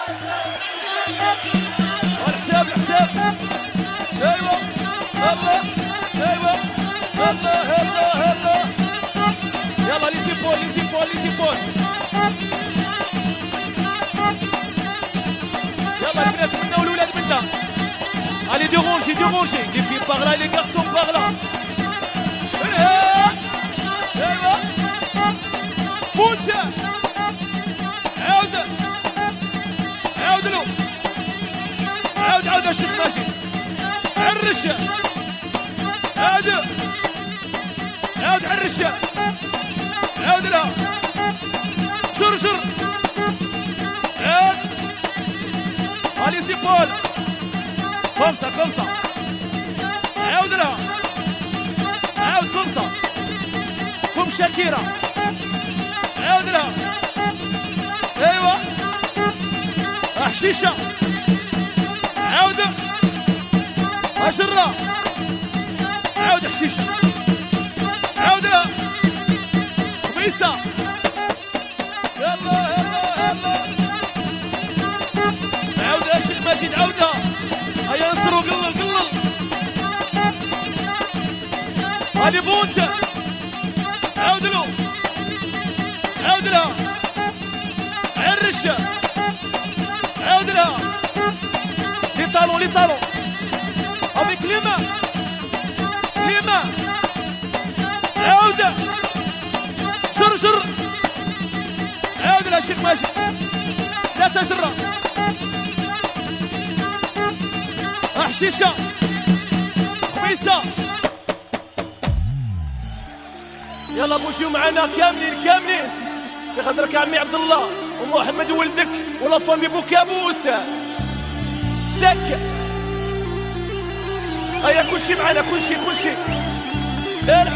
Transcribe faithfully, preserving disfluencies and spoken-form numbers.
الحساب الحساب. ايوه الله ايوه الله الله الله. يلا لي زيبول لي زيبول لي زيبول. يلا البنات منا والولاد منا. Allez, dérangez, dérangez. Les filles par là, les garçons par là. ايوه بوتا. عاود عاود له. عاود عاود الشيخ ماجد. عرشه. عاود عاود عرشه. عاود لها. شر شر. عاود. علي زيبول. خمسة خمسة. عاود لها. عاود خمسة. قم شاكيرة. عاود لها. ايوه حشيشة. عاود أجرة. عاود حشيشة. عاود لها. خميسة. يلا يلا يلا. عاود يا شيخ ماجد عاودها. هيا نصروا قلل قلل. هادي بونتا. عاود له. عاود لها. عرشة. عاود لها. لي طالون لي طالون. افيك لي مان. لي مان. عاود. شر شر. عاود لها شيخ ماجد. لا تجرى. حشيشة. خميسة. يلا بوجيو معنا كاملين كاملين في خاطرك عمي عبد الله ومحمد ولدك ولا فامي بوكابوس سك. هيا كلشي معنا كلشي كلشي.